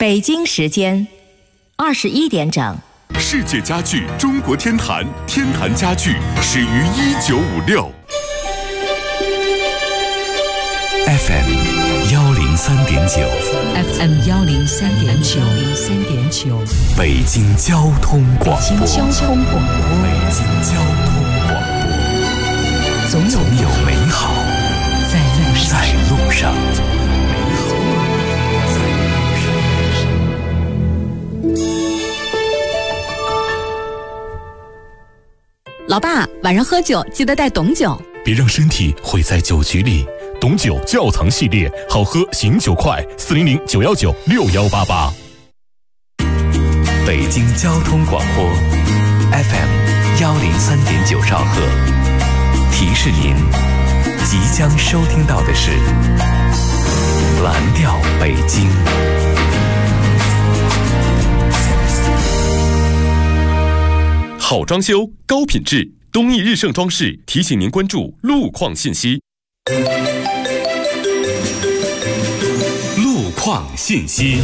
北京时间21点整。 世界家具中国天坛，天坛家具始于1956。 FM 103.9 FM 103.9 北京交通广播。 北京交通广播。总有美好在路上。 老爸，晚上喝酒记得带董酒， 别让身体毁在酒局里。董酒窖藏系列，好喝醒酒快，400-919-6188。 北京交通广播 FM 103.9兆赫，提示您即将收听到的是蓝调北京。 好装修，高品质，东义日盛装饰提醒您关注路况信息。路况信息，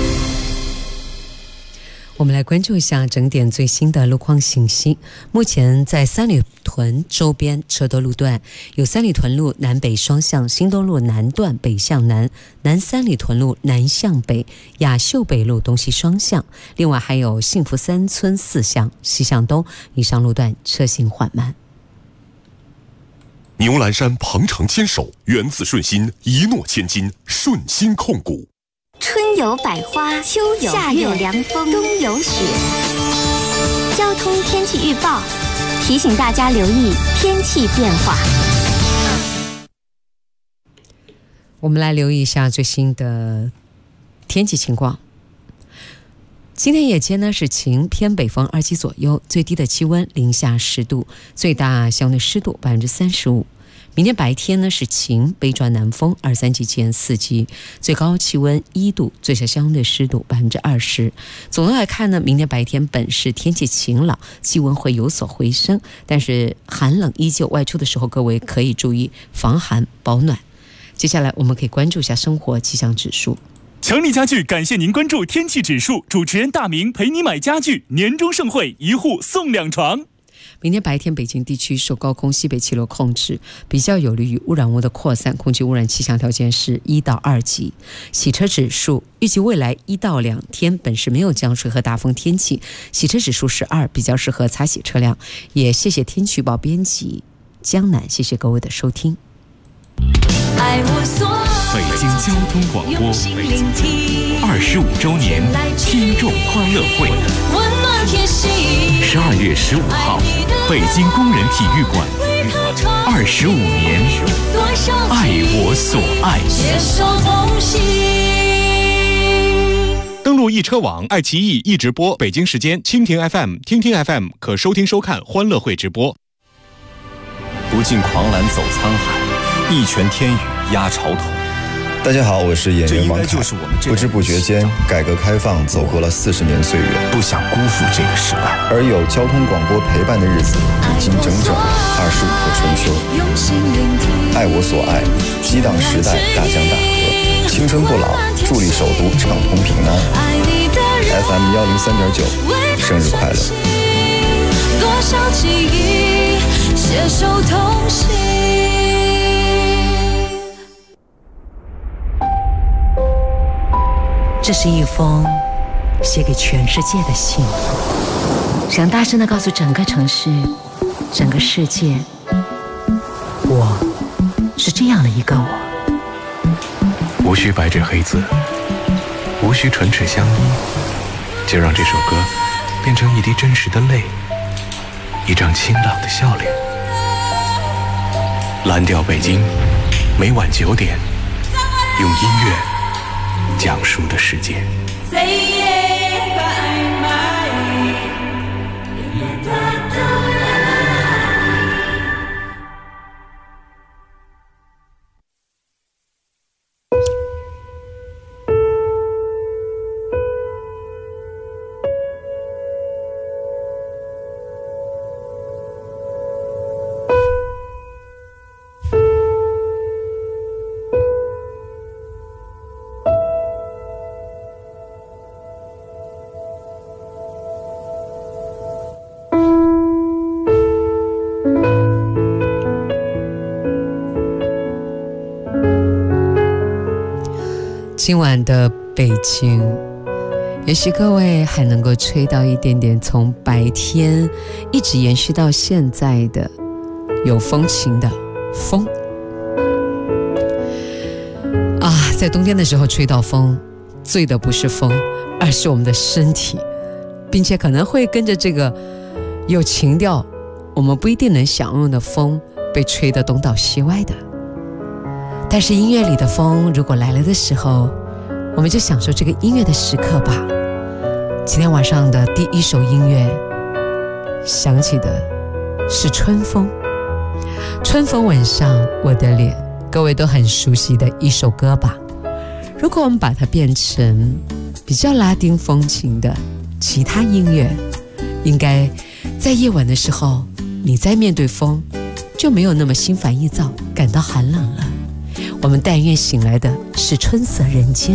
我们来关注一下整点最新的路况信息。目前在三里屯周边车多路段有三里屯路南北双向、新东路南段北向南、南三里屯路南向北、雅秀北路东西双向，另外还有幸福三村四向、西向东，以上路段车行缓慢。 牛栏山鹏程坚守，源自顺心，一诺千金，顺心控股。 春有百花，秋有夏有凉风，冬有雪。交通天气预报提醒大家留意天气变化。 我们来留意一下最新的天气情况。今天夜间呢是晴，偏北风2级左右，最低的气温零下10度，最大相对湿度35%。明天白天呢是晴，北转南风2-3级见4级，最高气温1度，最小相对湿度20%。总的来看呢，明天白天本市天气晴朗，气温会有所回升，但是寒冷依旧，外出的时候各位可以注意防寒保暖。接下来我们可以关注一下生活气象指数。 强力家具感谢您关注天气指数，主持人大明陪你买家具，年终盛会，1户送2床。 明天白天北京地区受高空西北气流控制，比较有利于污染物的扩散，空气污染气象条件是1到2级。洗车指数预计未来1到2天本市没有降水和大风天气，洗车指数是2，比较适合擦洗车辆。也谢谢天气预报编辑江南，谢谢各位的收听。 北京交通广播25周年听众欢乐会，12月15号，北京工人体育馆，25年，爱我所爱。 登录易车网、爱奇艺易直播，北京时间蜻蜓 FM、听听 FM 可收听收看欢乐会直播。 不尽狂澜走沧海，一拳天宇压潮头。 大家好，我是演员王凯。不知不觉间，改革开放走过了40年岁月， 不想辜负这个时代。 而有交通广播陪伴的日子，已经整整25个春秋。爱我所爱，激荡时代大江大河，青春不老，助力首都畅通平安。FM 103.9，生日快乐！ 多少记忆携手同行。 这是一封写给全世界的信，想大声地告诉整个城市、整个世界，我是这样的一个我。 无需白纸黑字，无需唇齿相依，就让这首歌变成一滴真实的泪，一张清朗的笑脸。蓝调北京，每晚9点，用音乐讲述的世界。 今晚的北京，也许各位还能够吹到一点点从白天一直延续到现在的有风情的风啊，在冬天的时候吹到风，醉的不是风，而是我们的身体，并且可能会跟着这个有情调我们不一定能享用的风被吹得东倒西歪的。但是音乐里的风如果来了的时候，我们就享受这个音乐的时刻吧。今天晚上的第一首音乐响起的是春风，春风吻上我的脸，各位都很熟悉的一首歌吧。如果我们把它变成比较拉丁风情的其他音乐，应该在夜晚的时候你在面对风就没有那么心烦意躁，感到寒冷了。我们但愿醒来的是春色人间。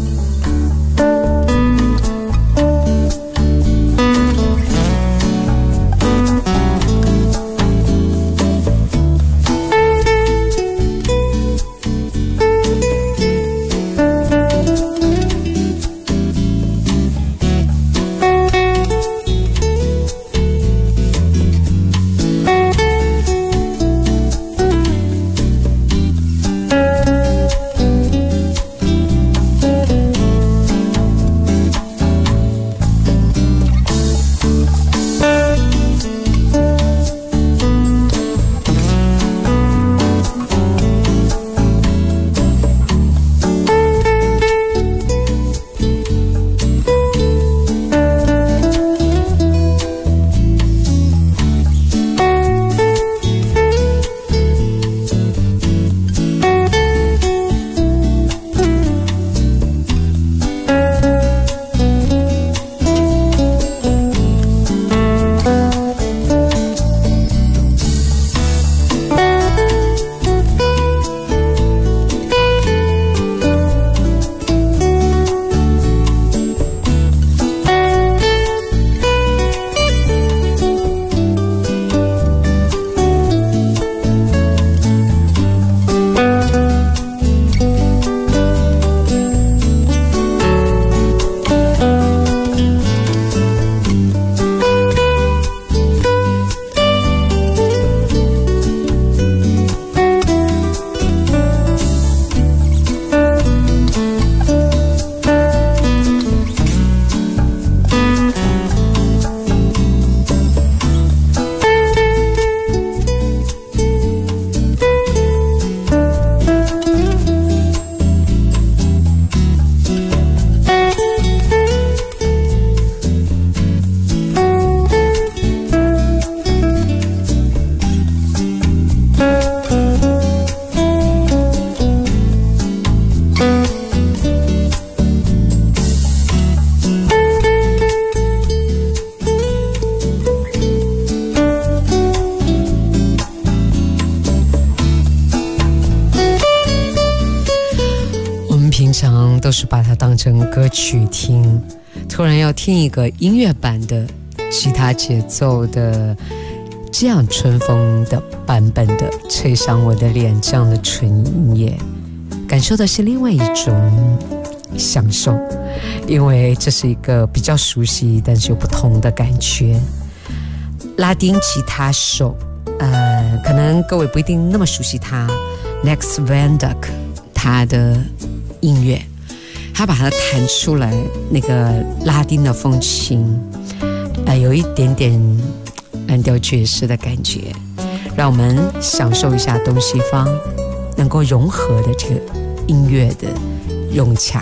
都是把它当成歌曲听，突然要听一个音乐版的吉他节奏的这样春风的版本的吹上我的脸，这样的纯音乐，感受的是另外一种享受，因为这是一个比较熟悉但是有不同的感觉。拉丁吉他手可能各位不一定那么熟悉他 Lex Van Dyke 他的音乐，他把它弹出来那个拉丁的风情，有一点点蓝调爵士的感觉，让我们享受一下东西方能够融合的这个音乐的融洽。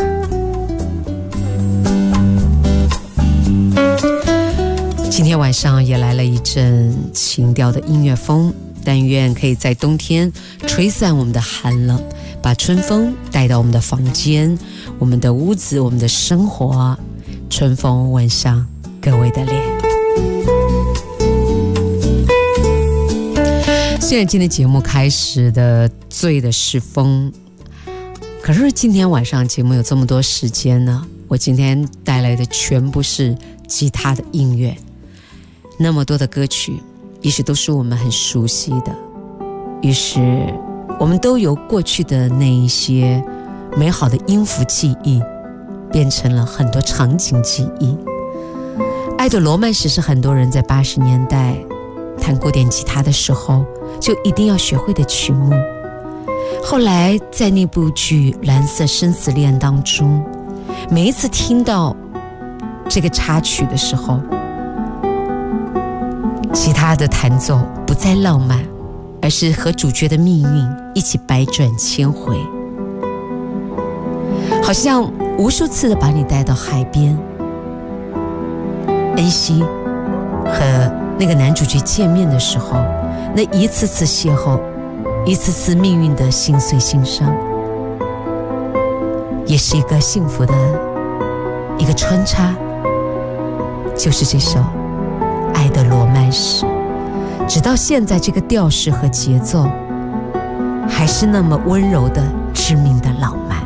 今天晚上也来了一阵情调的音乐风，但愿可以在冬天吹散我们的寒冷，把春风带到我们的房间、我们的屋子、我们的生活，春风吻上各位的脸。虽然今天节目开始的醉的是风，可是今天晚上节目有这么多时间呢，我今天带来的全部是吉他的音乐，那么多的歌曲也许都是我们很熟悉的，于是我们都由过去的那一些美好的音符记忆变成了很多场景记忆。爱的罗曼史是很多人在80年代弹古典吉他的时候就一定要学会的曲目。后来在那部剧《蓝色生死恋》当中，每一次听到这个插曲的时候，吉他的弹奏不再浪漫，而是和主角的命运一起百转千回，好像无数次的把你带到海边，恩熙和那个男主角见面的时候，那一次次邂逅，一次次命运的心碎心伤，也是一个幸福的一个穿插，就是这首《爱的罗曼史》。直到现在，这个调式和节奏还是那么温柔的、致命的浪漫。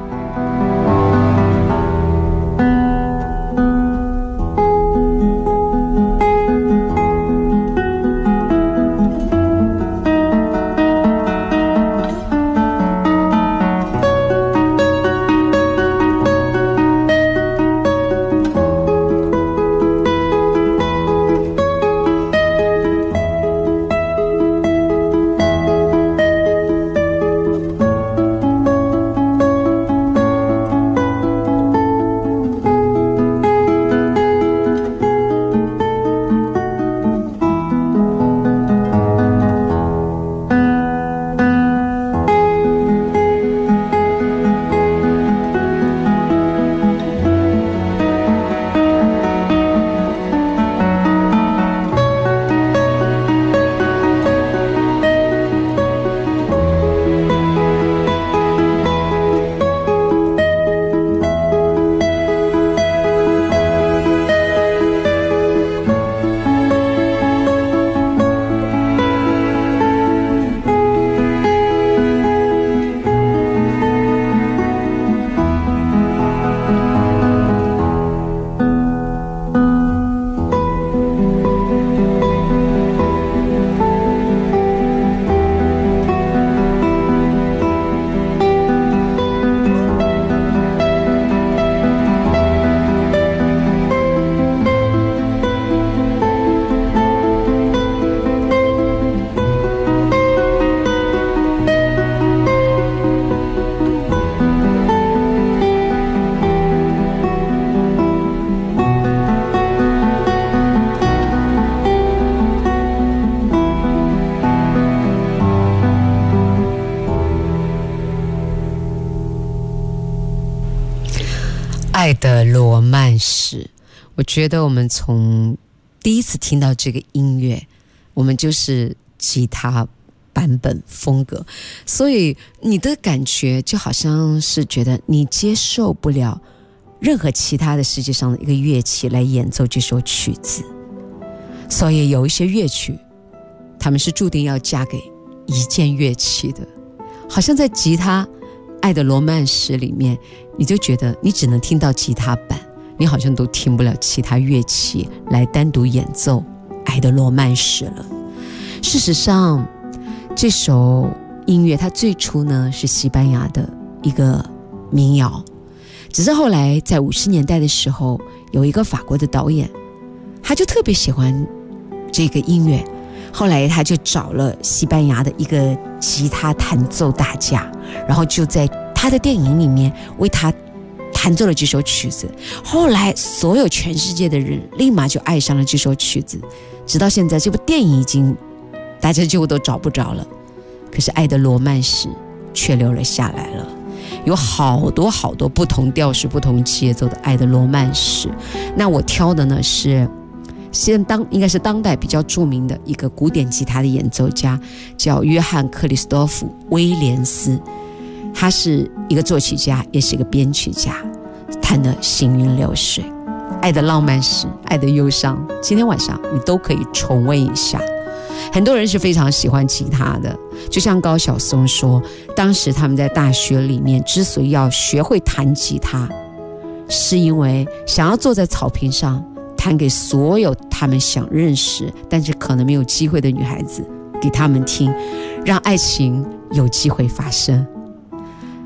爱的罗曼史，我觉得我们从第一次听到这个音乐，我们就是吉他版本风格，所以你的感觉就好像是觉得你接受不了任何其他的世界上的一个乐器来演奏这首曲子。所以有一些乐曲他们是注定要嫁给一件乐器的，好像在吉他爱的罗曼史里面，你就觉得你只能听到吉他版，你好像都听不了其他乐器来单独演奏爱的罗曼史了。事实上这首音乐它最初呢是西班牙的一个民谣，只是后来在50年代的时候，有一个法国的导演他就特别喜欢这个音乐，后来他就找了西班牙的一个吉他弹奏大家，然后就在他的电影里面为他弹奏了这首曲子。后来所有全世界的人立马就爱上了这首曲子，直到现在这部电影已经大家几乎都找不着了，可是爱的罗曼史却留了下来了。有好多好多不同调式不同节奏的爱的罗曼史。那我挑的呢是应该是当代比较著名的一个古典吉他的演奏家，叫约翰克里斯多夫威廉斯，他是一个作曲家也是一个编曲家，弹的行云流水。爱的浪漫史，爱的忧伤，今天晚上你都可以重温一下。很多人是非常喜欢吉他的，就像高晓松说，当时他们在大学里面之所以要学会弹吉他，是因为想要坐在草坪上弹给所有他们想认识但是可能没有机会的女孩子给他们听，让爱情有机会发生。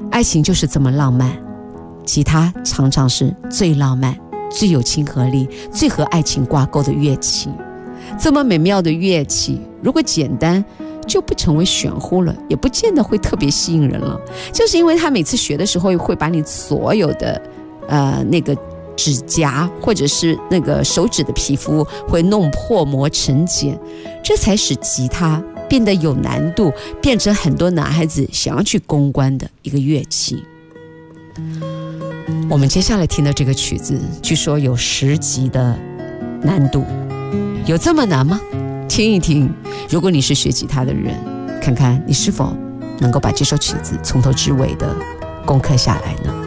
爱情就是这么浪漫，吉他常常是最浪漫、最有亲和力、最和爱情挂钩的乐器。这么美妙的乐器，如果简单就不成为玄乎了，也不见得会特别吸引人了。就是因为他每次学的时候会把你所有的那个指甲或者是那个手指的皮肤会弄破磨成茧，这才使吉他变得有难度，变成很多男孩子想要去攻关的一个乐器。我们接下来听的这个曲子据说有10级的难度，有这么难吗？听一听，如果你是学吉他的人，看看你是否能够把这首曲子从头至尾的攻克下来呢？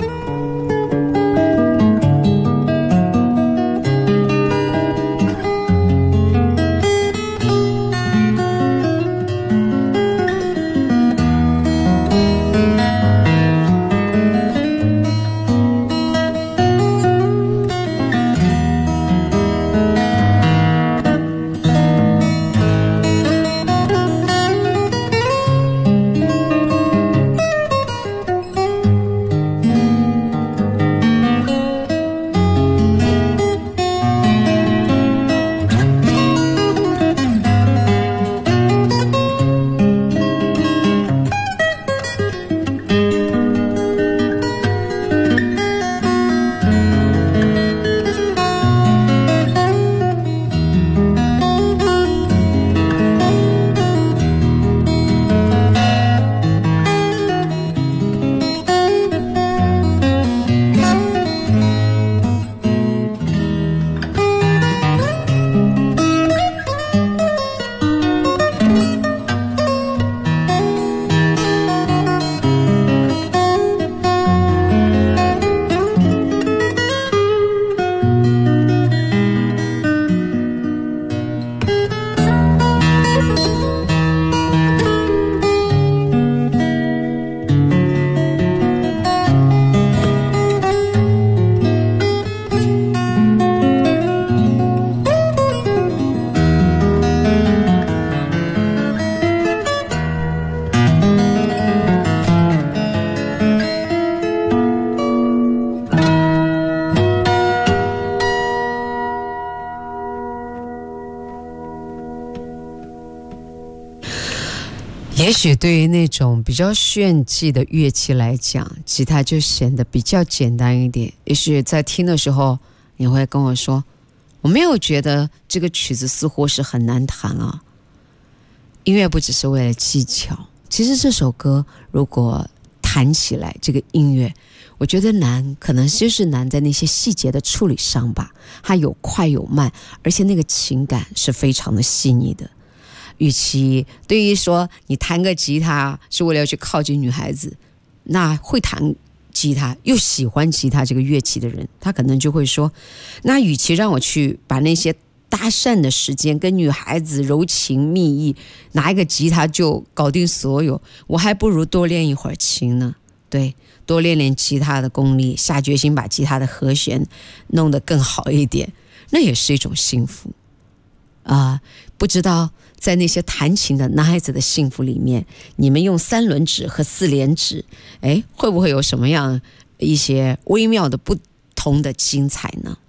也许对于那种比较炫技的乐器来讲，吉他就显得比较简单一点。也许在听的时候你会跟我说，我没有觉得这个曲子似乎是很难弹啊。音乐不只是为了技巧，其实这首歌如果弹起来，这个音乐我觉得难，可能就是难在那些细节的处理上吧。它有快有慢，而且那个情感是非常的细腻的。与其对于说你弹个吉他是为了去靠近女孩子，那会弹吉他又喜欢吉他这个乐器的人，他可能就会说，那与其让我去把那些搭讪的时间跟女孩子柔情蜜意，拿一个吉他就搞定所有，我还不如多练一会儿琴呢。对，多练练吉他的功力，下决心把吉他的和弦弄得更好一点，那也是一种幸福不知道在那些弹琴的男孩子的幸福里面，你们用3轮指和4连指，会不会有什么样一些微妙的不同的精彩呢？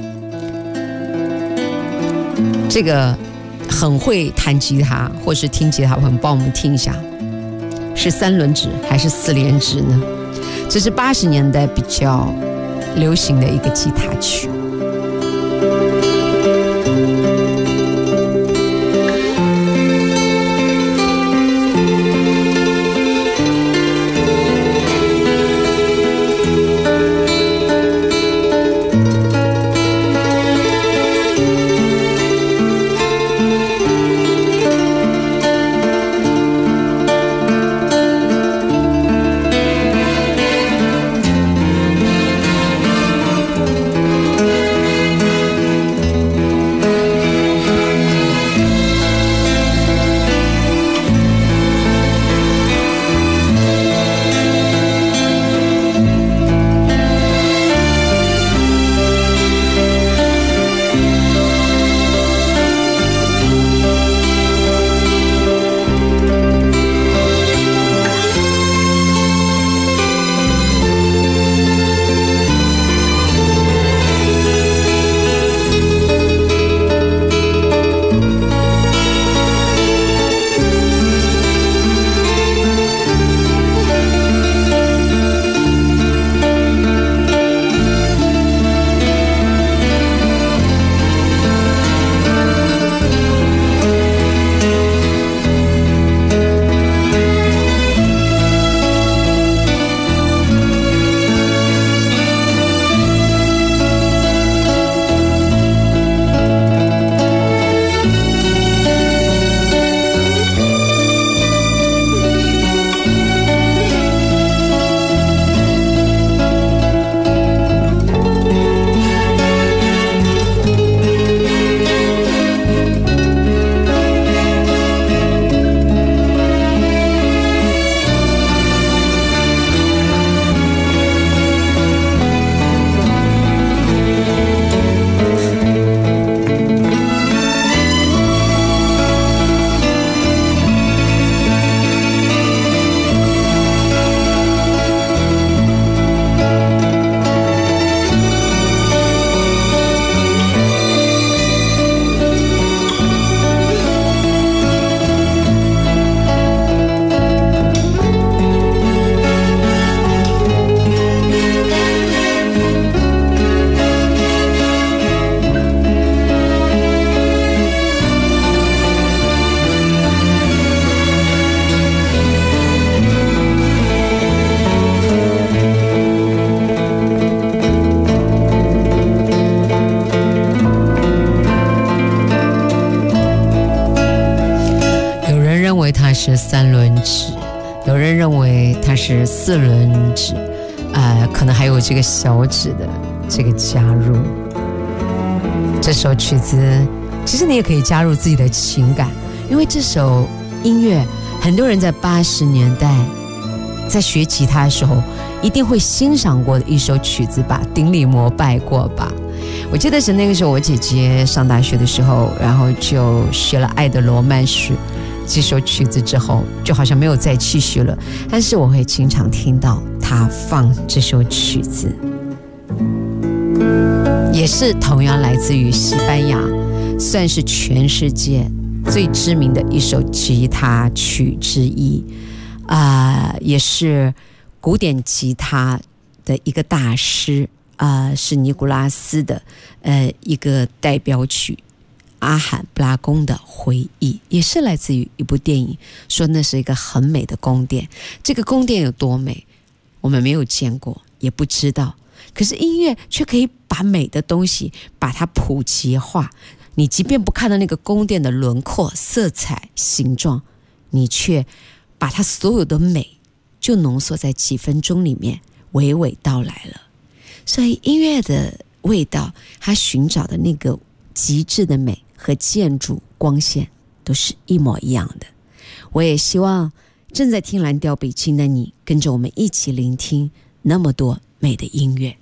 这个很会弹吉他或是听吉他的朋友帮我们听一下，是3轮指还是4连指呢？这是80年代比较流行的一个吉他曲。 是3轮指，有人认为它是4轮指，可能还有这个小指的这个加入。这首曲子其实你也可以加入自己的情感，因为这首音乐很多人在80年代在学吉他的时候一定会欣赏过的一首曲子吧，顶礼膜拜过吧。我记得是那个时候我姐姐上大学的时候，然后就学了《爱的罗曼史》这首曲子之后，就好像没有再继续了，但是我会经常听到她放这首曲子，也是同样来自于西班牙，算是全世界最知名的一首吉他曲之一，也是古典吉他的一个大师，是尼古拉斯的一个代表曲，阿罕布拉宫的回忆，也是来自于一部电影，说那是一个很美的宫殿。这个宫殿有多美，我们没有见过，也不知道，可是音乐却可以把美的东西把它普及化。你即便不看到那个宫殿的轮廓、色彩、形状，你却把它所有的美就浓缩在几分钟里面，娓娓道来了。所以音乐的味道，它寻找的那个极致的美和建筑光线都是一模一样的。我也希望正在听蓝调北京的你，跟着我们一起聆听那么多美的音乐。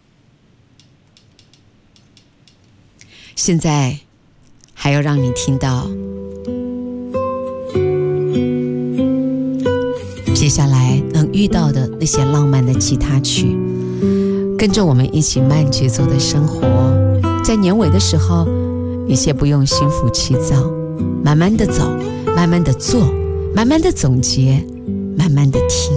现在还要让你听到接下来能遇到的那些浪漫的吉他曲，跟着我们一起慢节奏的生活。在年尾的时候，有些不用心浮气躁，慢慢的走，慢慢的做，慢慢的总结，慢慢的听。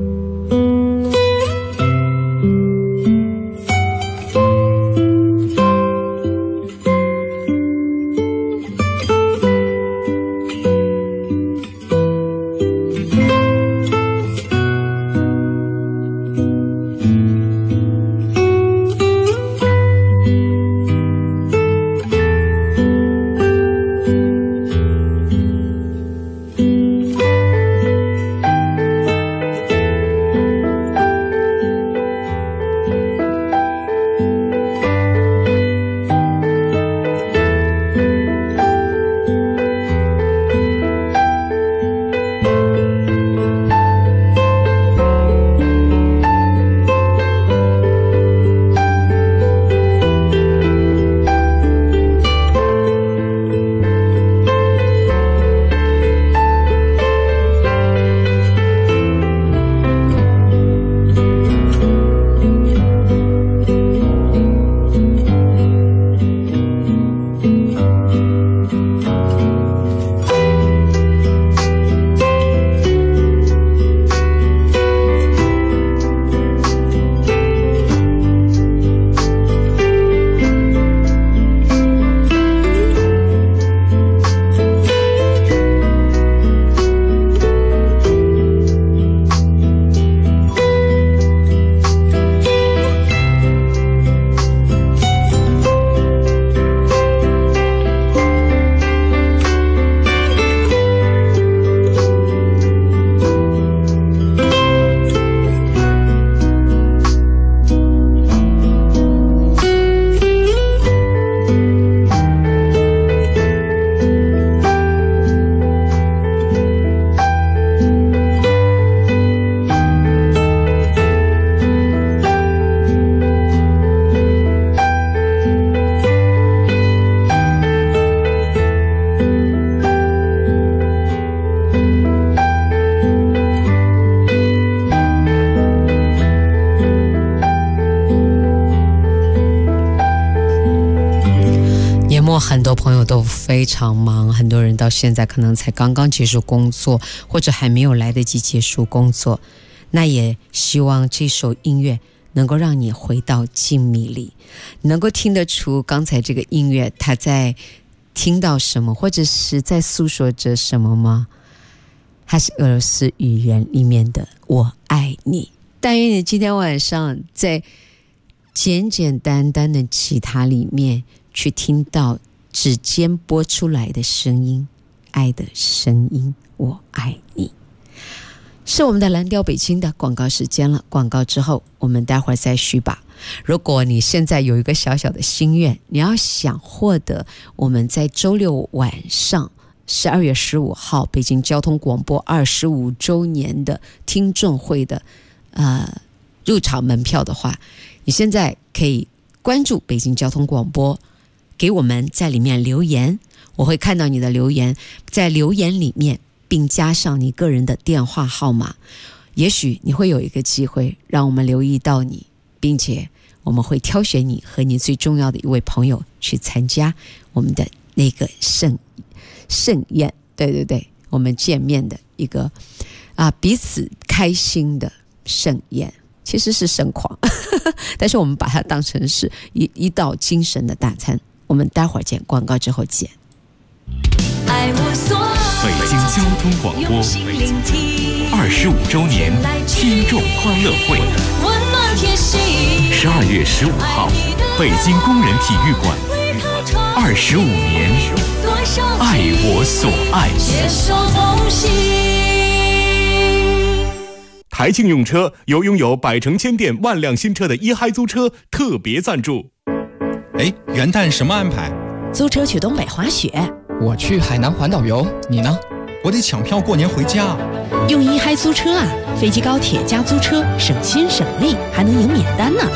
很多朋友都非常忙，很多人到现在可能才刚刚结束工作，或者还没有来得及结束工作。那也希望这首音乐能够让你回到静谧里，能够听得出刚才这个音乐它在听到什么，或者是在诉说着什么吗？它是俄罗斯语言里面的我爱你。但愿你今天晚上在简简单单的吉他里面去听到指尖拨出来的声音， 爱的声音，我爱你。是我们的蓝调北京的广告时间了，广告之后我们待会儿再续吧。如果你现在有一个小小的心愿，你要想获得我们在周六晚上12月15号北京交通广播25周年的听众会的入场门票的话，你现在可以关注北京交通广播，给我们在里面留言，我会看到你的留言，在留言里面并加上你个人的电话号码，也许你会有一个机会让我们留意到你，并且我们会挑选你和你最重要的一位朋友去参加我们的那个盛宴，对，我们见面的一个彼此开心的盛宴，其实是盛况但是我们把它当成是一道精神的大餐。我们待会儿见，广告之后见。 北京交通广播25周年听众欢乐会，12月15号，北京工人体育馆，25年，爱我所爱。 台庆用车由拥有百城千店万辆新车的一嗨租车特别赞助。 元旦什么安排？ 租车去东北滑雪。 我去海南环岛游，你呢？ 我得抢票过年回家。 用一嗨租车啊，飞机高铁加租车，省心省力，还能赢免单呢。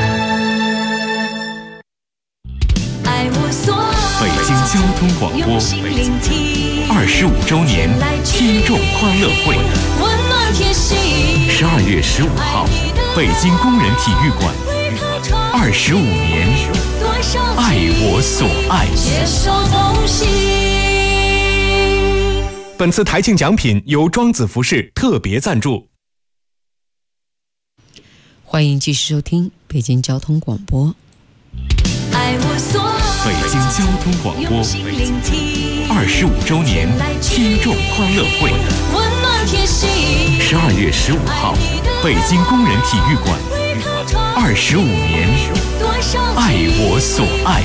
北京交通广播25周年听众欢乐会，12月15号，北京工人体育馆，25年，爱我所爱。 本次台庆奖品由庄子服饰特别赞助。 欢迎继续收听北京交通广播。 北京交通广播25周年听众欢乐会，12月15号，北京工人体育馆，25年，爱我所爱。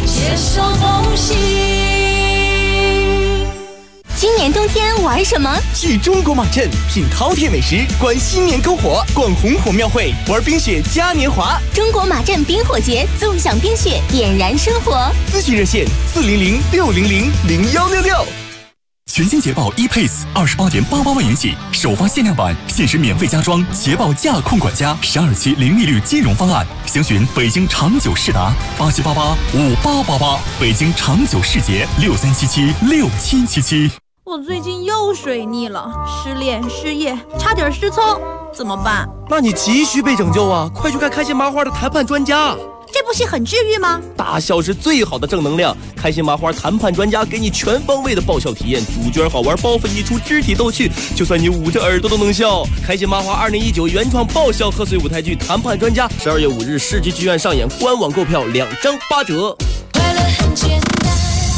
今年冬天玩什么？ 去中国马镇品饕餮美食，观新年篝火，逛红火庙会，玩冰雪嘉年华。 中国马镇冰火节，纵享冰雪，点燃生活。 咨询热线400-600-0166。 全新捷豹 ePace28.88万元起，首发限量版，限时免费加装捷豹驾控管家12期零利率金融方案。详询北京长久世达87885888，北京长久世捷63776777。 我最近又水逆了，失恋、失业，差点失聪，怎么办？ 那你急需被拯救啊！快去看开心麻花的谈判专家。 这部戏很治愈吗？ 大笑是最好的正能量，开心麻花谈判专家给你全方位的爆笑体验，主角好玩，包袱一出，肢体逗趣，就算你捂着耳朵都能笑。开心麻花2019原创爆笑贺岁舞台剧《谈判专家》12月5日世纪剧院上演，官网购票2张8折。 快乐很简单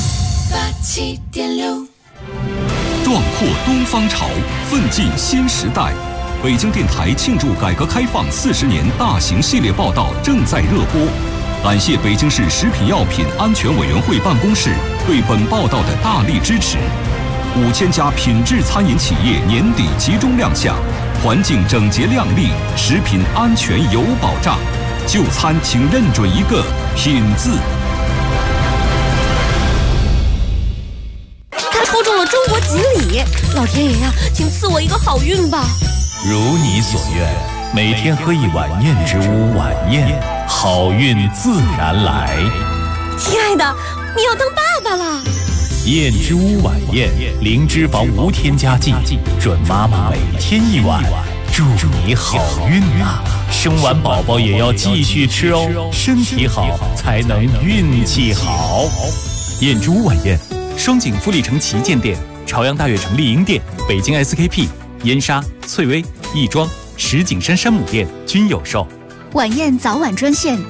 ，87.6。 壮阔东方潮，奋进新时代。北京电台庆祝改革开放40年大型系列报道正在热播。感谢北京市食品药品安全委员会办公室对本报道的大力支持。5000家品质餐饮企业年底集中亮相，环境整洁亮丽，食品安全有保障。就餐请认准一个品字。 他抽中了中国锦鲤，老天爷呀，请赐我一个好运吧！ 如你所愿，每天喝一碗燕之屋晚宴，好运自然来。 亲爱的，你要当爸爸了！ 燕之屋晚宴，零脂肪无添加剂，准妈妈每天一碗，祝你好运啊！生完宝宝也要继续吃哦，身体好才能运气好。 燕之屋晚宴，双井富力城旗舰店、朝阳大悦城丽婴店、北京 SKP、燕莎、翠微、亦庄、石景山山姆店均有售。 晚宴早晚专线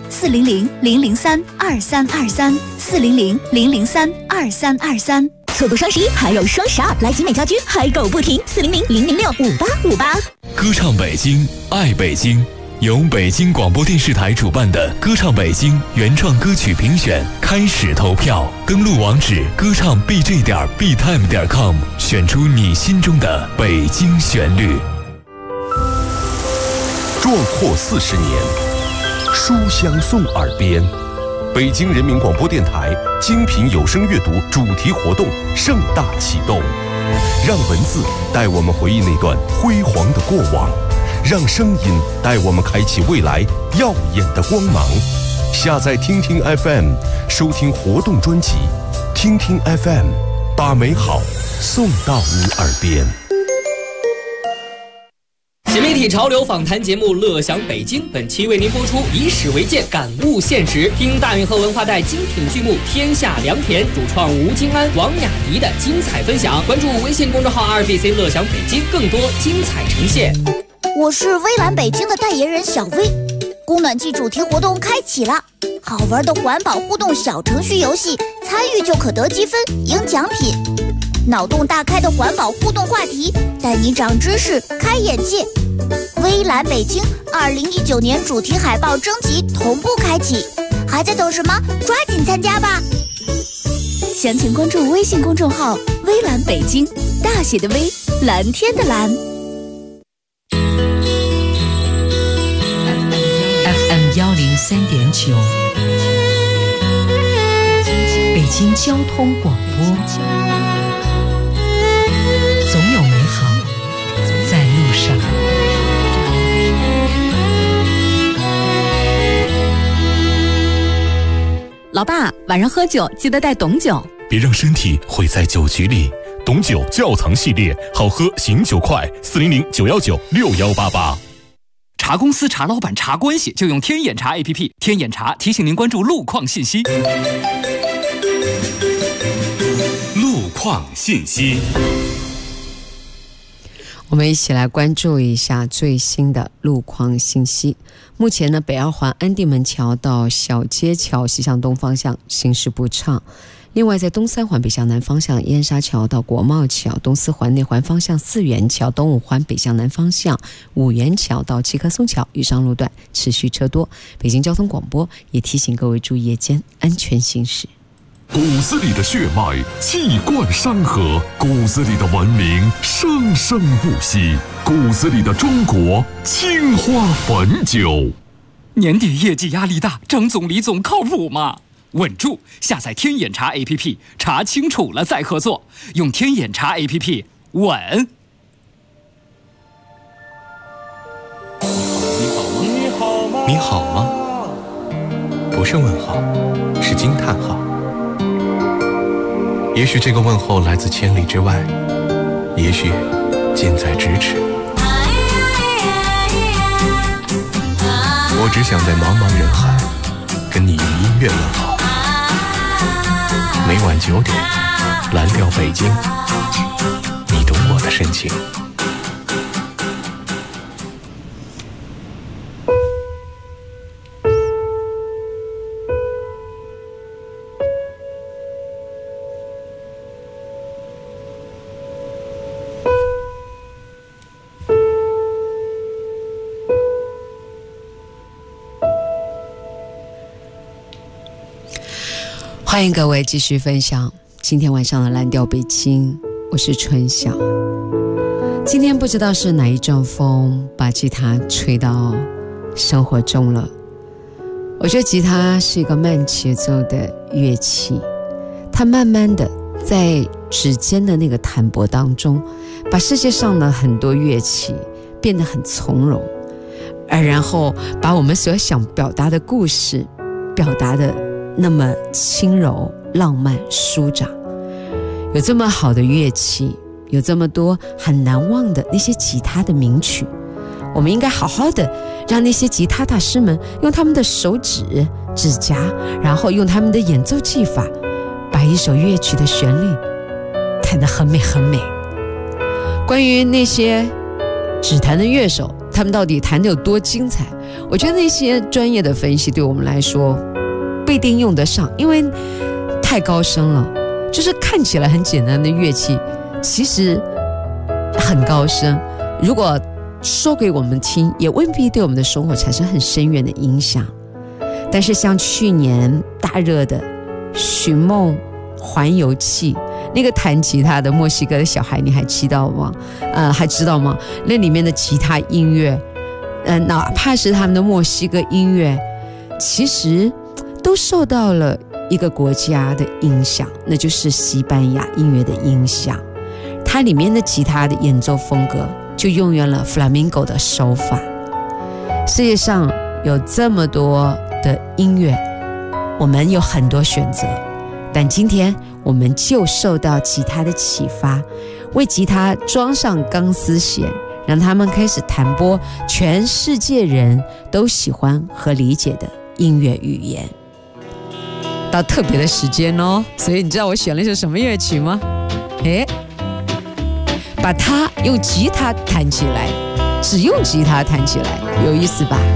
400-003-2323，400-003-2323。 错过双11还有双12，来集美家居嗨购不停，400-006-5858。 歌唱北京，爱北京， 由北京广播电视台主办的歌唱北京原创歌曲评选开始投票，登录网址歌唱 bj.btime.com， 选出你心中的北京旋律。 壮阔40年，书香送耳边。北京人民广播电台精品有声阅读主题活动盛大启动，让文字带我们回忆那段辉煌的过往，让声音带我们开启未来耀眼的光芒。下载听听 FM， 收听活动专辑，听听 FM， 把美好送到你耳边。 新媒体潮流访谈节目《乐享北京》本期为您播出以史为鉴，感悟现实。听大运河文化带精品剧目《天下良田》主创吴京安、王雅迪的精彩分享。关注微信公众号 2BC 乐享北京，更多精彩呈现。 我是微蓝北京的代言人小薇，供暖季主题活动开启了，好玩的环保互动小程序游戏，参与就可得积分赢奖品。脑洞大开的环保互动话题，带你长知识开眼界。微蓝北京2019年主题海报征集同步开启，还在等什么？抓紧参加吧！详情关注微信公众号微蓝北京，大写的微，蓝天的蓝。 FM 103.9，北京交通广播，总有美好在路上。 老爸，晚上喝酒记得带董酒， 别让身体毁在酒局里。董酒窖藏系列，好喝醒酒快，400-919-6188。 查公司、查老板、查关系，就用天眼查 APP。天眼查提醒您关注路况信息。 路况信息。 我们一起来关注一下最新的路况信息。目前呢，北二环安定门桥到小街桥西向东方向行驶不畅。另外，在东三环北向南方向，燕莎桥到国贸桥、东四环内环方向四元桥、东五环北向南方向五元桥到七棵松桥以上路段持续车多。北京交通广播也提醒各位注意夜间安全行驶。 骨子里的血脉气贯山河，骨子里的文明生生不息，骨子里的中国青花汾酒。 年底业绩压力大，张总李总靠谱吗？稳住！下载天眼查 APP， 查清楚了再合作。用天眼查 APP， 稳。 你好吗？不是问号，是惊叹号。也许这个问候来自千里之外，也许近在咫尺。我只想在茫茫人海跟你用音乐问好。每晚9点，蓝调北京，你懂我的深情。 欢迎各位继续分享今天晚上的蓝调北京，我是春晓。今天不知道是哪一阵风把吉他吹到生活中了。我觉得吉他是一个慢节奏的乐器，它慢慢的在指尖的那个弹拨当中，把世界上的很多乐器变得很从容，而然后把我们所想表达的故事表达的那么轻柔、浪漫、舒展。有这么好的乐器，有这么多很难忘的那些吉他的名曲，我们应该好好的让那些吉他大师们用他们的手指、指甲，然后用他们的演奏技法，把一首乐曲的旋律弹得很美很美。关于那些指弹的乐手，他们到底弹得有多精彩，我觉得那些专业的分析对我们来说不一定用得上，因为太高深了。就是看起来很简单的乐器，其实很高深。如果说给我们听，也未必对我们的生活产生很深远的影响。但是像去年大热的《寻梦环游记》，那个弹吉他的墨西哥的小孩，你还知道吗？还知道吗？那里面的吉他音乐，哪怕是他们的墨西哥音乐，其实都受到了一个国家的影响，那就是西班牙音乐的影响。它里面的吉他的演奏风格就用了 Flamenco 的手法。世界上有这么多的音乐，我们有很多选择，但今天我们就受到吉他的启发，为吉他装上钢丝弦，让他们开始弹拨全世界人都喜欢和理解的音乐语言。到特别的时间哦，所以你知道我选了一首什么乐曲吗？把它用吉他弹起来，只用吉他弹起来，有意思吧？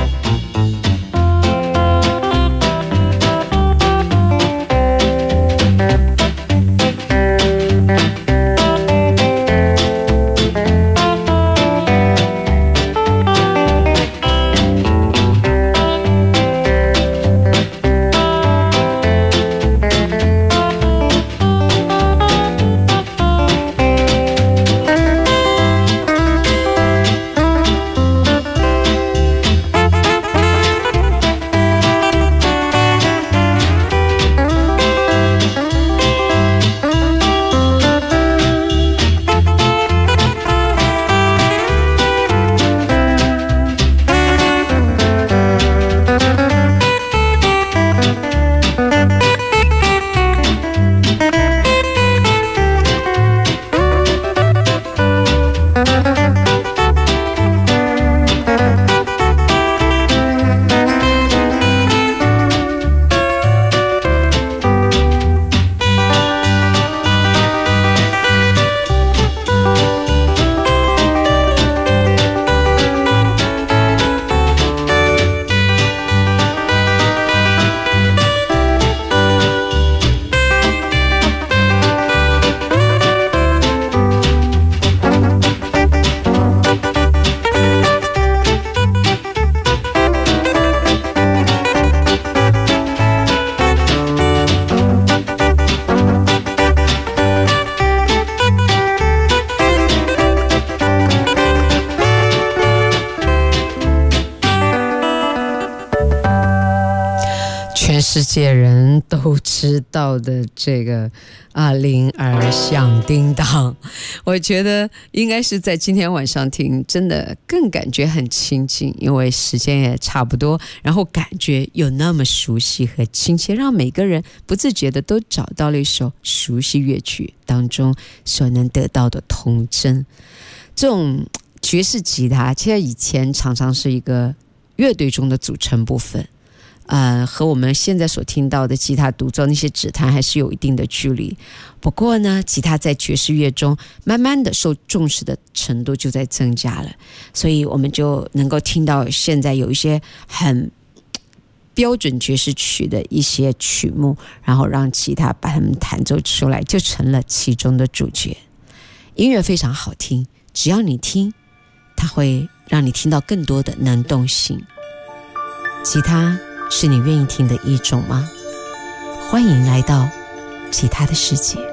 世界人都知道的这个铃儿响叮当，我觉得应该是在今天晚上听，真的更感觉很亲近，因为时间也差不多，然后感觉有那么熟悉和亲切，让每个人不自觉的都找到了一首熟悉乐曲当中所能得到的童真。这种爵士吉他其实以前常常是一个乐队中的组成部分，和我们现在所听到的吉他独奏那些指弹还是有一定的距离。不过呢，吉他在爵士乐中慢慢的受重视的程度就在增加了，所以我们就能够听到现在有一些很标准爵士曲的一些曲目，然后让吉他把它们弹奏出来，就成了其中的主角。音乐非常好听，只要你听，它会让你听到更多的能动性。吉他是你愿意听的一种吗？欢迎来到吉他的世界。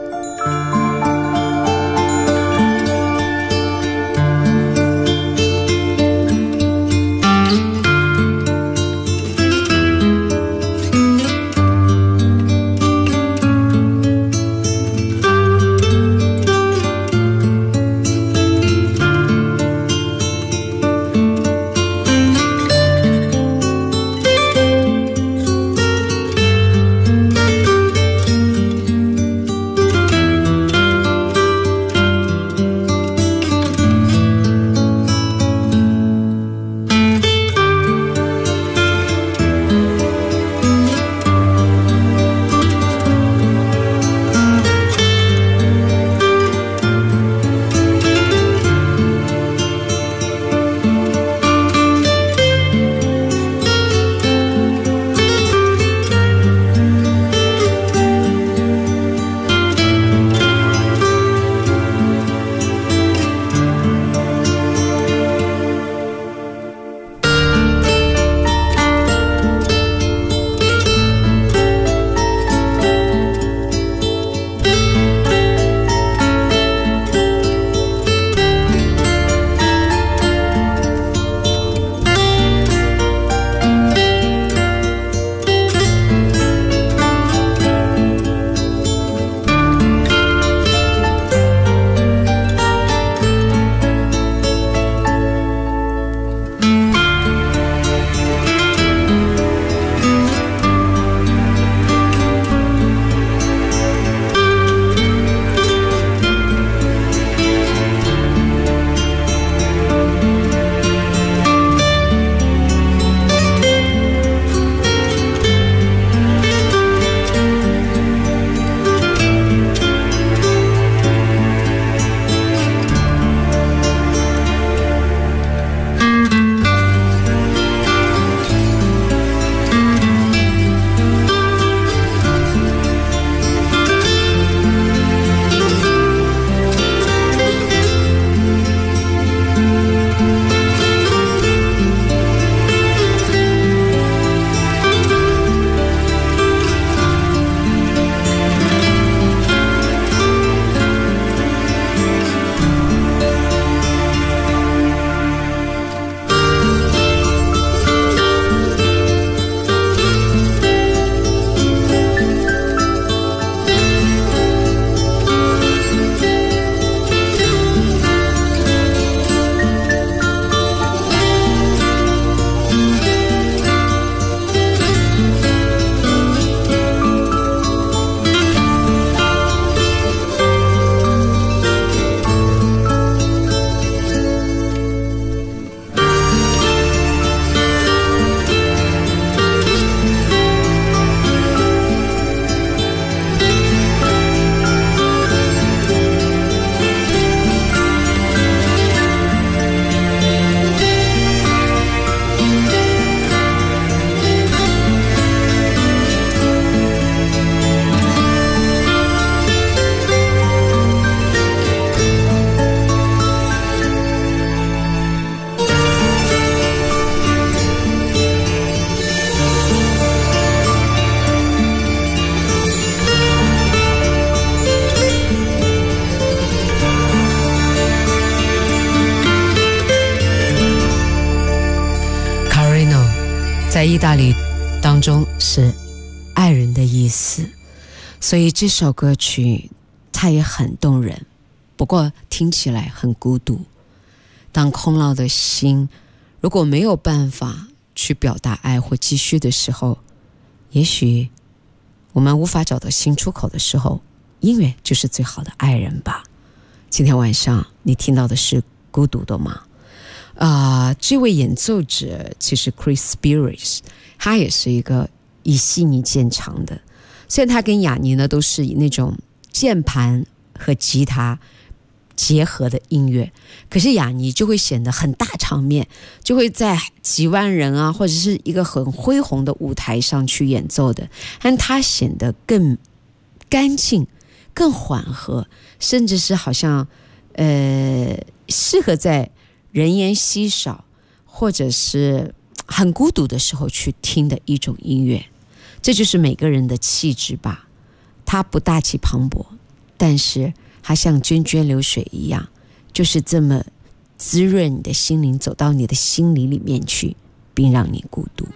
意大利当中是爱人的意思，所以这首歌曲它也很动人，不过听起来很孤独。当空落的心如果没有办法去表达爱或继续的时候，也许我们无法找到新出口的时候，音乐就是最好的爱人吧。今天晚上你听到的是孤独的吗？这位演奏者其实 Chris Spears 他也是一个以细腻见长的，虽然他跟雅尼呢都是以那种键盘和吉他结合的音乐，可是雅尼就会显得很大场面，就会在几万人啊或者是一个很恢宏的舞台上去演奏的，但他显得更干净更缓和，甚至是好像适合在人烟稀少或者是很孤独的时候去听的一种音乐。这就是每个人的气质吧，它不大气磅礴，但是它像涓涓流水一样，就是这么滋润你的心灵，走到你的心里面去，并让你孤独。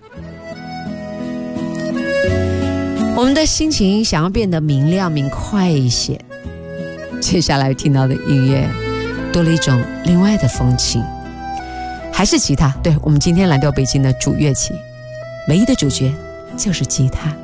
我们的心情想要变得明亮明快一些，接下来听到的音乐多了一种另外的风情，还是吉他。对，我们今天来到北京的主乐器，唯一的主角就是吉他。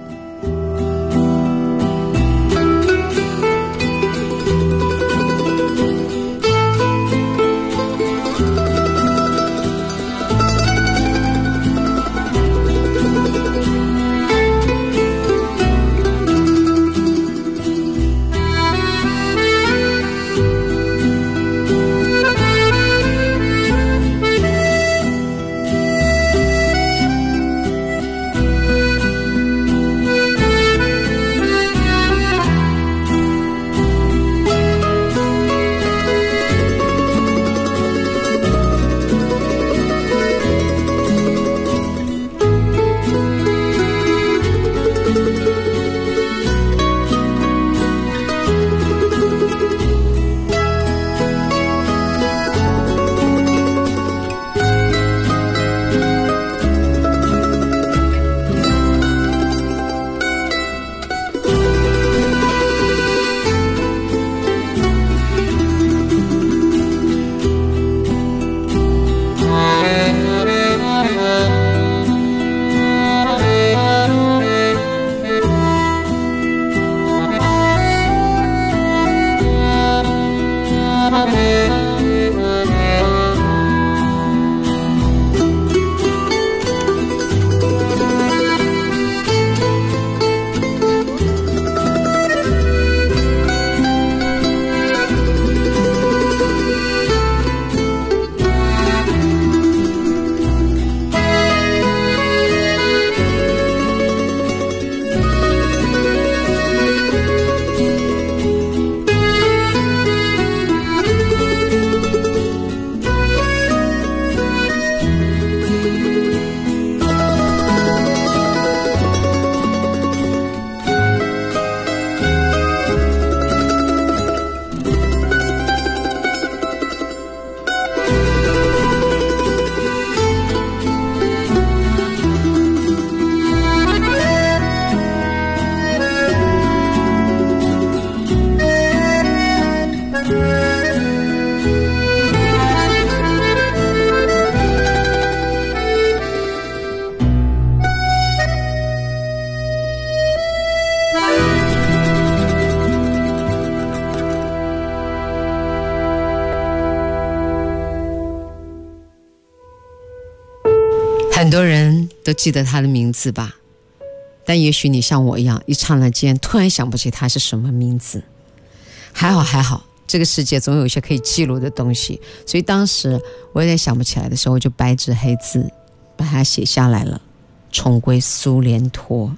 很多人都记得他的名字吧，但也许你像我一样，一刹那间突然想不起他是什么名字。还好，这个世界总有一些可以记录的东西，所以当时我有点想不起来的时候，我就白纸黑字把它写下来了，重归苏联托。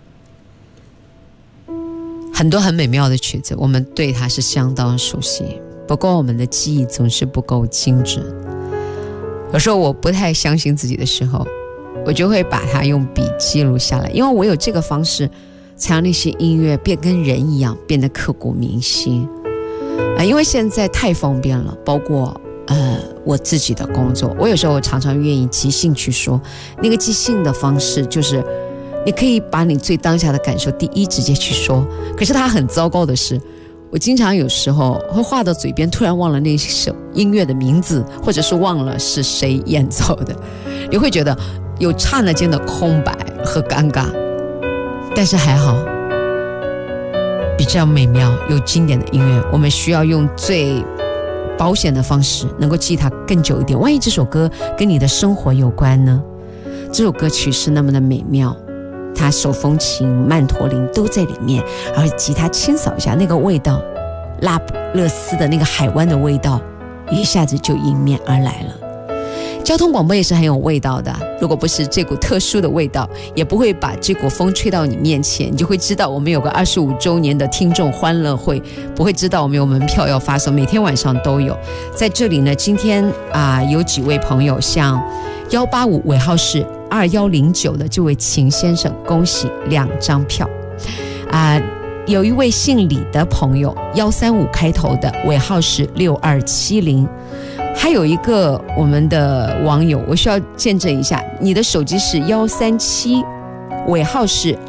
很多很美妙的曲子，我们对它是相当熟悉，不过我们的记忆总是不够精准。有时候我不太相信自己的时候，我就会把它用笔记录下来，因为我有这个方式才让那些音乐变跟人一样，变得刻骨铭心。因为现在太方便了，包括我自己的工作。我有时候我常常愿意即兴去说，那个即兴的方式就是你可以把你最当下的感受第一直接去说。可是它很糟糕的是，我经常有时候会话到嘴边，突然忘了那首音乐的名字，或者是忘了是谁演奏的，你会觉得有刹那间的空白和尴尬。但是还好，比较美妙又经典的音乐，我们需要用最保险的方式能够记它更久一点。万一这首歌跟你的生活有关呢？这首歌曲是那么的美妙，它手风琴、曼陀林都在里面，而吉他清扫一下那个味道，拉普勒斯的那个海湾的味道一下子就迎面而来了。交通广播也是很有味道的，如果不是这股特殊的味道，也不会把这股风吹到你面前，你就会知道我们有个25周年的听众欢乐会，不会知道我们有门票要发送，每天晚上都有。在这里呢，今天有几位朋友，像185尾号是2109的这位秦先生，恭喜2张票。有一位姓李的朋友135开头的，尾号是6270。还有一个我们的网友，我需要见证一下，你的手机是137，尾号是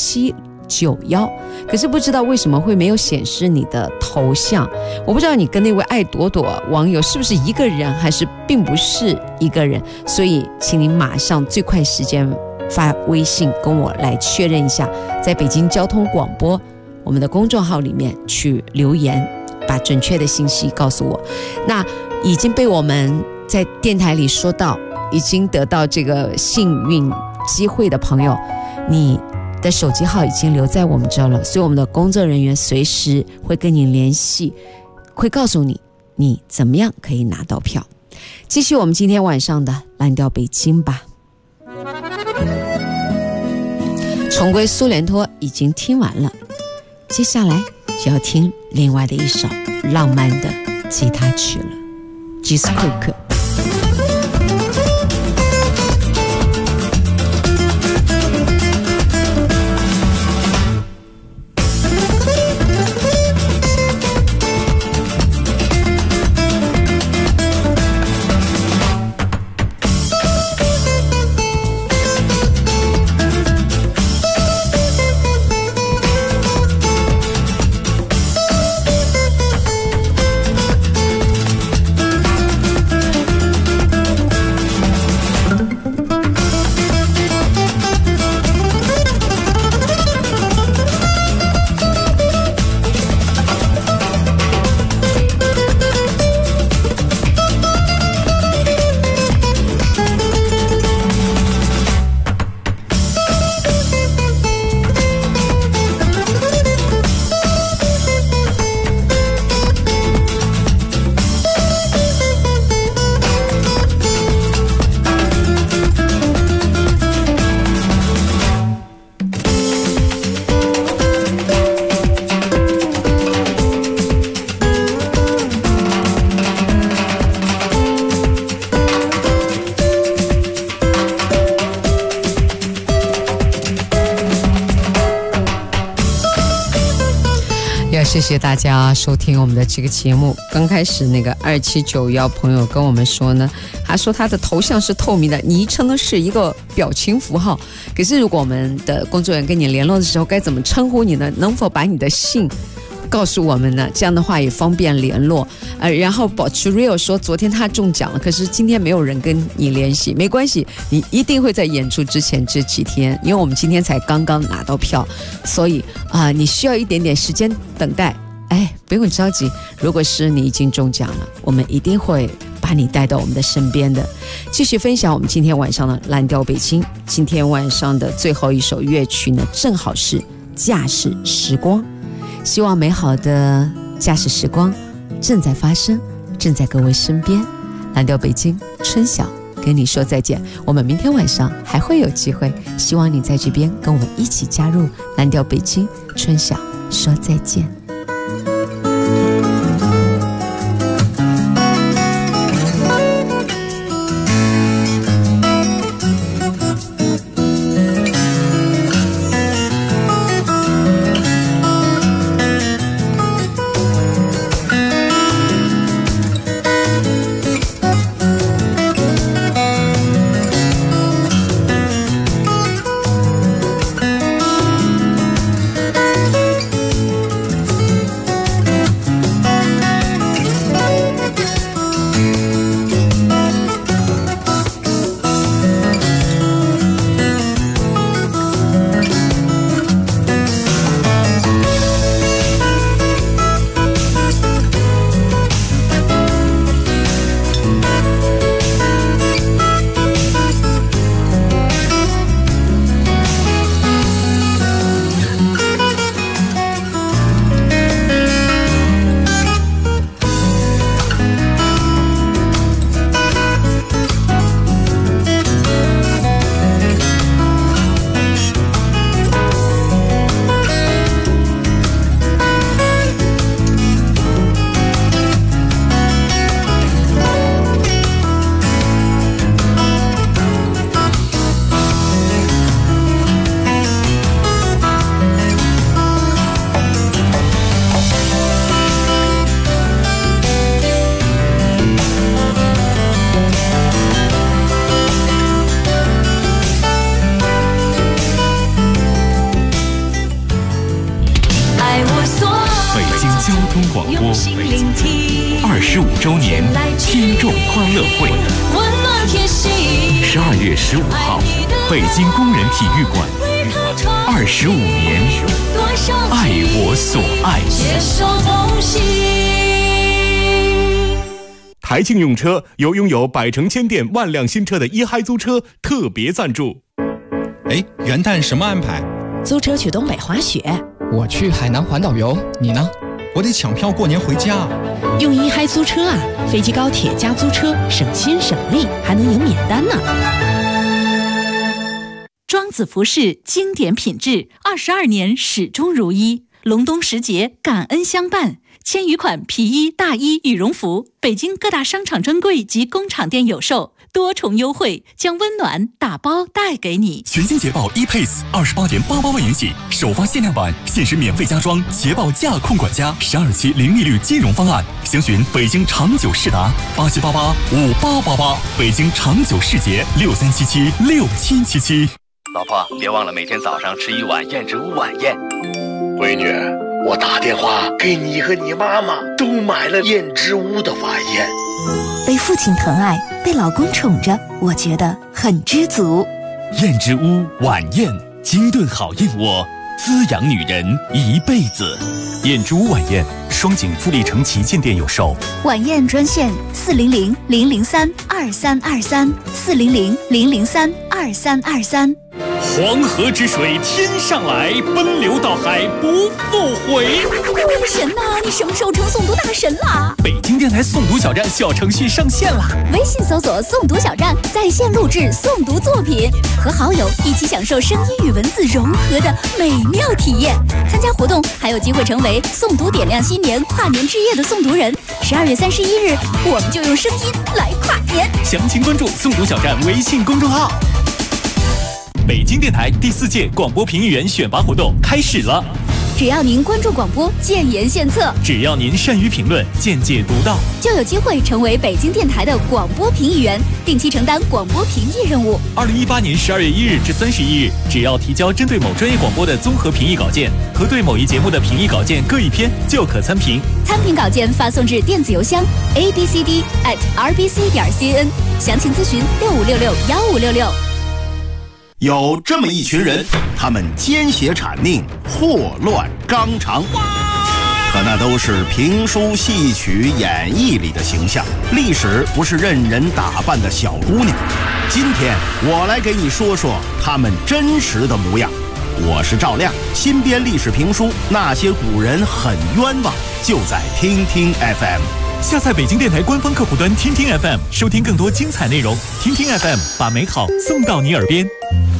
2791，可是不知道为什么会没有显示你的头像。我不知道你跟那位爱朵朵网友是不是一个人，还是并不是一个人，所以请您马上最快时间发微信跟我来确认一下，在北京交通广播我们的公众号里面去留言，把准确的信息告诉我。那已经被我们在电台里说到已经得到这个幸运机会的朋友，你的手机号已经留在我们这了，所以我们的工作人员随时会跟你联系，会告诉你你怎么样可以拿到票。继续我们今天晚上的蓝调北京吧。重归苏联托已经听完了，接下来就要听另外的一首浪漫的吉他曲了，吉斯库克。谢谢大家收听我们的这个节目。刚开始那个2791朋友跟我们说呢，他说他的头像是透明的，昵称呢是一个表情符号。可是如果我们的工作人员跟你联络的时候，该怎么称呼你呢？能否把你的姓告诉我们呢？这样的话也方便联络。然后保持 real 说昨天他中奖了，可是今天没有人跟你联系，没关系，你一定会在演出之前这几天，因为我们今天才刚刚拿到票，所以你需要一点点时间等待。不用着急，如果是你已经中奖了，我们一定会把你带到我们的身边的。继续分享我们今天晚上的蓝调北京。今天晚上的最后一首乐曲呢，正好是驾驶时光。希望美好的驾驶时光正在发生，正在各位身边。蓝调北京，春晓跟你说再见，我们明天晚上还会有机会，希望你在这边跟我们一起加入蓝调北京，春晓说再见。 25周年听众欢乐会，12月15号，北京工人体育馆，25年，爱我所爱。 台庆用车由拥有百城千店万辆新车的一嗨租车特别赞助。 哎，元旦什么安排？ 租车去东北滑雪。 我去海南环岛游，你呢？ 我得抢票过年回家。 用一嗨租车啊，飞机高铁加租车，省心省力，还能赢免单呢。 庄子服饰经典品质，22年始终如一。隆冬时节，感恩相伴。1000余款皮衣、大衣、羽绒服，北京各大商场专柜及工厂店有售，多重优惠，将温暖打包带给你。 全新捷豹 ePace28.88万元起，首发限量版，限时免费加装捷豹驾控管家，12期零利率金融方案。详询北京长久世达87885888，北京长久世捷63776777。 老婆，别忘了每天早上吃一碗燕之屋晚宴。 闺女，我打电话给你和你妈妈都买了燕之屋的晚宴。 被父亲疼爱，被老公宠着，我觉得很知足。 燕之屋晚宴，精炖好燕窝，滋养女人一辈子。 燕之屋晚宴，双井富力城旗舰店有售。 晚宴专线400-003-2323，400-003-2323。 黄河之水天上来，奔流到海不复回。 我的神呐，你什么时候成诵读大神啦？ 北京电台诵读小站小程序上线啦！ 微信搜索诵读小站，在线录制诵读作品，和好友一起享受声音与文字融合的美妙体验。参加活动还有机会成为诵读点亮新年跨年之夜的诵读人。12月31日，我们就用声音来跨年。 详情关注诵读小站微信公众号。北京电台第4届广播评议员选拔活动开始了。 只要您关注广播，建言献策； 只要您善于评论，见解独到， 就有机会成为北京电台的广播评议员，定期承担广播评议任务。 2018年12月1日至31日，只要提交针对某专业广播的综合评议稿件和对某一节目的评议稿件各1篇，就可参评。 参评稿件发送至电子邮箱 abcd@rbc.cn， 详情咨询65661566。 有这么一群人，他们奸邪谄佞，祸乱纲常，可那都是评书、戏曲、演绎里的形象。历史不是任人打扮的小姑娘。今天我来给你说说他们真实的模样。我是赵亮，新编历史评书《那些古人很冤枉》，就在听听 FM。 下载北京电台官方客户端听听 FM， 收听更多精彩内容。听听 FM， 把美好送到你耳边。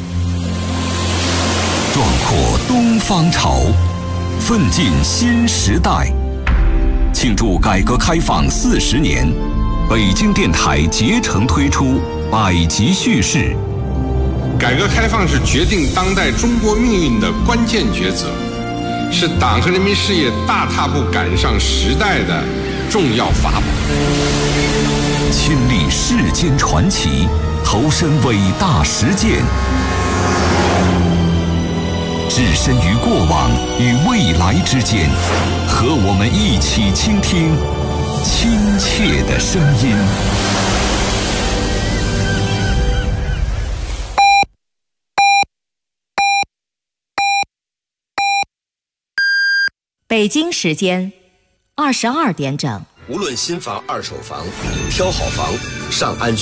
壮阔东方潮，奋进新时代。庆祝改革开放40年，北京电台竭诚推出100集叙事。 改革开放是决定当代中国命运的关键抉择，是党和人民事业大踏步赶上时代的重要法宝。 亲历世间传奇，投身伟大实践，置身于过往与未来之间，和我们一起倾听亲切的声音。 北京时间22点整。 无论新房、二手房，挑好房，上安居。